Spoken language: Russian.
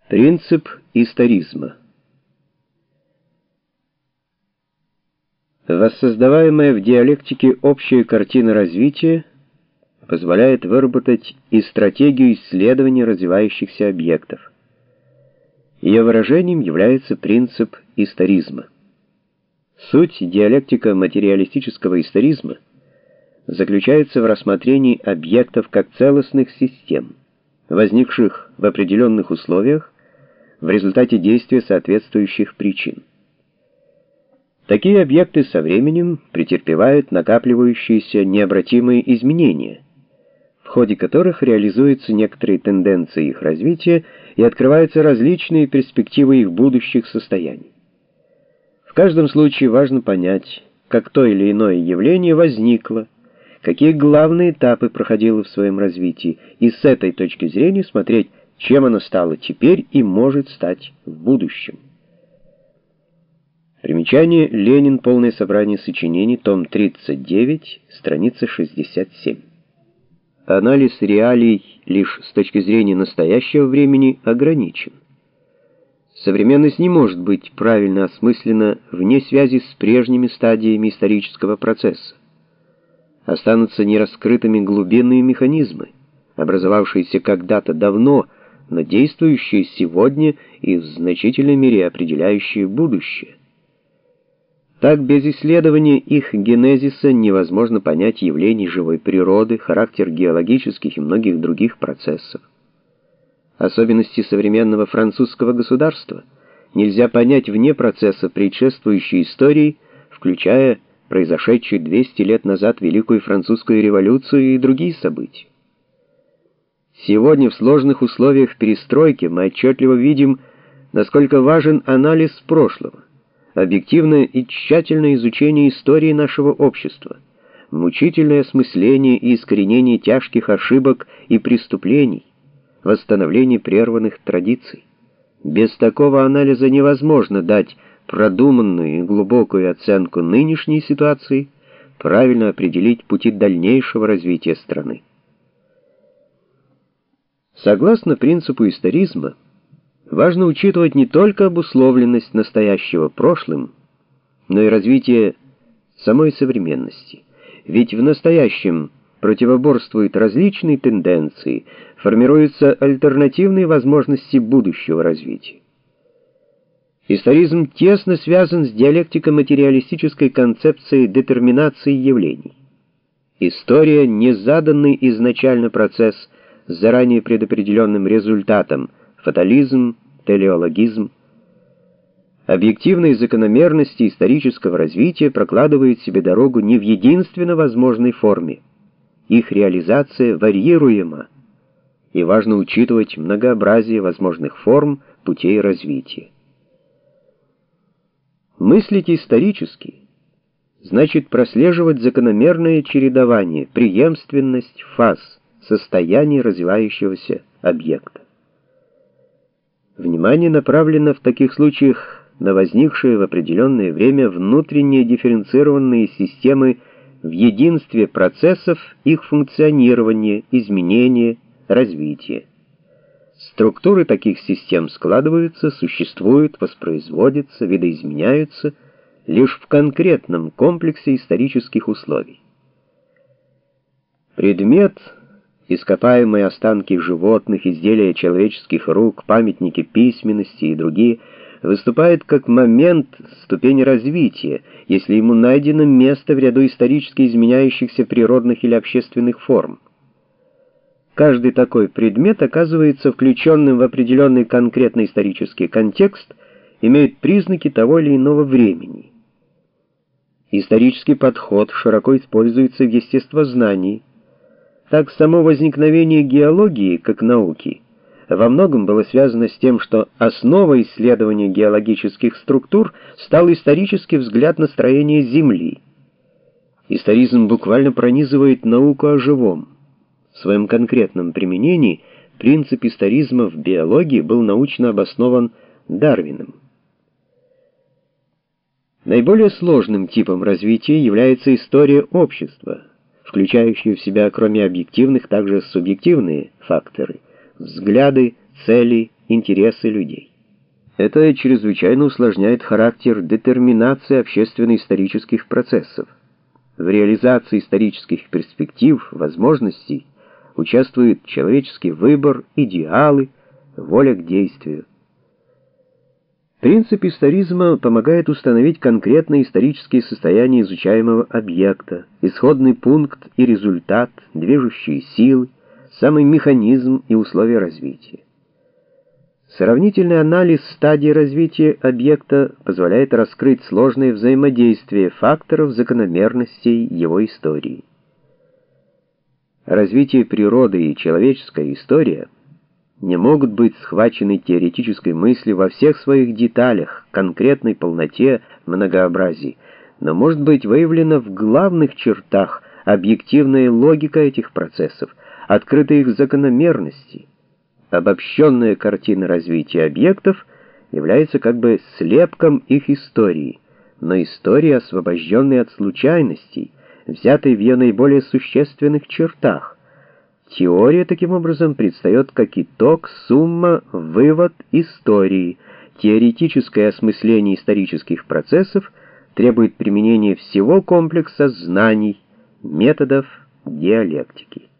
Принцип историзма. Воссоздаваемая в диалектике общая картина развития позволяет выработать и стратегию исследования развивающихся объектов. Ее выражением является принцип историзма. Суть диалектика материалистического историзма заключается в рассмотрении объектов как целостных систем, возникших в определенных условиях в результате действия соответствующих причин. Такие объекты со временем претерпевают накапливающиеся необратимые изменения, в ходе которых реализуются некоторые тенденции их развития и открываются различные перспективы их будущих состояний. В каждом случае важно понять, как то или иное явление возникло, какие главные этапы проходило в своем развитии, и с этой точки зрения смотреть, чем оно стало теперь и может стать в будущем. Примечание: Ленин. Полное собрание сочинений. Том 39. Страница 67. Анализ реалий лишь с точки зрения настоящего времени ограничен. Современность не может быть правильно осмыслена вне связи с прежними стадиями исторического процесса. Останутся нераскрытыми глубинные механизмы, образовавшиеся когда-то давно, но действующие сегодня и в значительной мере определяющие будущее. Так, без исследования их генезиса невозможно понять явлений живой природы, характер геологических и многих других процессов. Особенности современного французского государства нельзя понять вне процесса предшествующей истории, включая произошедшую 200 лет назад Великую Французскую революцию и другие события. Сегодня в сложных условиях перестройки мы отчетливо видим, насколько важен анализ прошлого, объективное и тщательное изучение истории нашего общества, мучительное осмысление и искоренение тяжких ошибок и преступлений, восстановление прерванных традиций. Без такого анализа невозможно дать продуманную и глубокую оценку нынешней ситуации, правильно определить пути дальнейшего развития страны. Согласно принципу историзма, важно учитывать не только обусловленность настоящего прошлым, но и развитие самой современности. Ведь в настоящем противоборствуют различные тенденции, формируются альтернативные возможности будущего развития. Историзм тесно связан с диалектико-материалистической концепцией детерминации явлений. История — не заданный изначально процесс с заранее предопределенным результатом, фатализм, телеологизм. Объективные закономерности исторического развития прокладывают себе дорогу не в единственно возможной форме. Их реализация варьируема, и важно учитывать многообразие возможных форм, путей развития. Мыслить исторически значит прослеживать закономерное чередование, преемственность фаз, состояний развивающегося объекта. Внимание направлено в таких случаях на возникшие в определенное время внутренние дифференцированные системы в единстве процессов их функционирования, изменения, развития. Структуры таких систем складываются, существуют, воспроизводятся, видоизменяются лишь в конкретном комплексе исторических условий. Предмет, ископаемые останки животных, изделия человеческих рук, памятники письменности и другие, выступает как момент, ступень развития, если ему найдено место в ряду исторически изменяющихся природных или общественных форм. Каждый такой предмет оказывается включенным в определенный конкретный исторический контекст, имеет признаки того или иного времени. Исторический подход широко используется в естествознании. Так, само возникновение геологии как науки во многом было связано с тем, что основой исследования геологических структур стал исторический взгляд на строение Земли. Историзм буквально пронизывает науку о живом. В своем конкретном применении принцип историзма в биологии был научно обоснован Дарвином. Наиболее сложным типом развития является история общества, включающая в себя, кроме объективных, также субъективные факторы, взгляды, цели, интересы людей. Это чрезвычайно усложняет характер детерминации общественно-исторических процессов. В реализации исторических перспектив, возможностей участвует человеческий выбор, идеалы, воля к действию. Принцип историзма помогает установить конкретные исторические состояния изучаемого объекта, исходный пункт и результат, движущие силы, самый механизм и условия развития. Сравнительный анализ стадии развития объекта позволяет раскрыть сложное взаимодействие факторов закономерностей его истории. Развитие природы и человеческая история не могут быть схвачены теоретической мыслью во всех своих деталях, конкретной полноте, многообразии, но может быть выявлена в главных чертах объективная логика этих процессов, открытые их закономерности. Обобщенная картина развития объектов является как бы слепком их истории, но история, освобожденная от случайностей, взятой в ее наиболее существенных чертах. Теория, таким образом, предстает как итог, сумма, вывод истории. Теоретическое осмысление исторических процессов требует применения всего комплекса знаний, методов диалектики.